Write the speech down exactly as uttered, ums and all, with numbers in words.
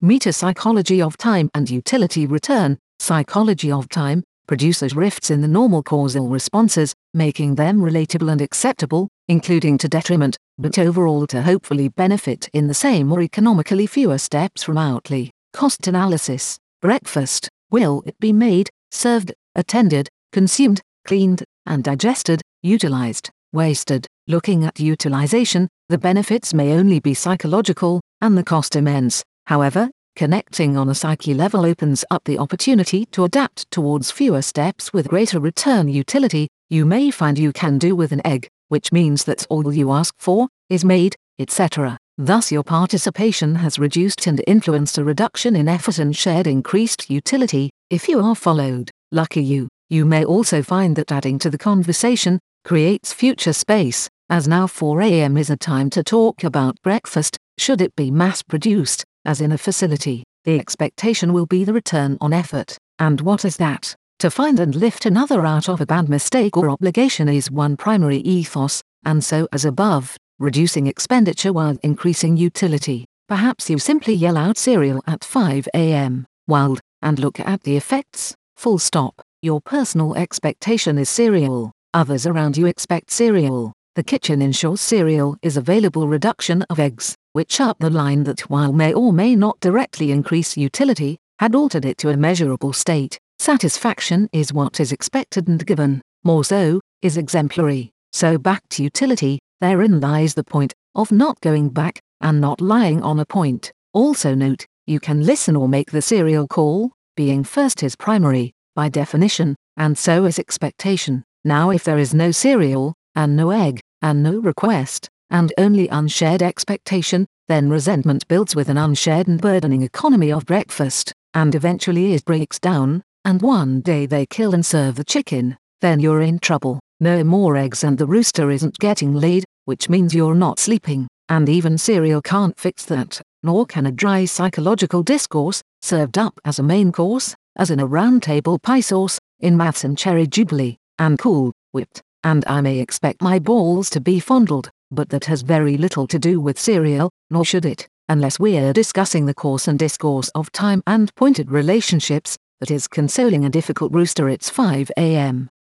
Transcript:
Meta psychology of time and utility return. Psychology of time produces rifts in the normal causal responses, making them relatable and acceptable, including to detriment, but overall to hopefully benefit in the same or economically fewer steps from outlay. Cost analysis. Breakfast. Will it be made, served, attended, consumed, cleaned, and digested, utilized, wasted? Looking at utilization, the benefits may only be psychological, and the cost immense. However, connecting on a psyche level opens up the opportunity to adapt towards fewer steps with greater return utility. You may find you can do with an egg, which means that all you ask for is made, et cetera. Thus your participation has reduced and influenced a reduction in effort and shared increased utility. If you are followed, lucky you. You may also find that adding to the conversation creates future space, as now four a m is a time to talk about breakfast, should it be mass-produced, as in a facility. The expectation will be the return on effort. And what is that? To find and lift another out of a bad mistake or obligation is one primary ethos, and so as above, reducing expenditure while increasing utility. Perhaps you simply yell out cereal at five a m, wild, and look at the effects, full stop. Your personal expectation is cereal, others around you expect cereal. The kitchen ensures cereal is available. Reduction of eggs, which up the line that while may or may not directly increase utility, had altered it to a measurable state. Satisfaction is what is expected and given, more so, is exemplary. So back to utility, therein lies the point, of not going back, and not lying on a point. Also note, you can listen or make the cereal call, being first is primary, by definition, and so is expectation. Now if there is no cereal, and no egg, and no request, and only unshared expectation, then resentment builds with an unshared and burdening economy of breakfast, and eventually it breaks down, and one day they kill and serve the chicken. Then you're in trouble. No more eggs and the rooster isn't getting laid, which means you're not sleeping, and even cereal can't fix that, nor can a dry psychological discourse, served up as a main course, as in a round table pie sauce, in maths and cherry jubilee, and cool, whipped, and I may expect my balls to be fondled, but that has very little to do with cereal, nor should it, unless we're discussing the course and discourse of time and pointed relationships, that is consoling a difficult rooster. It's five a m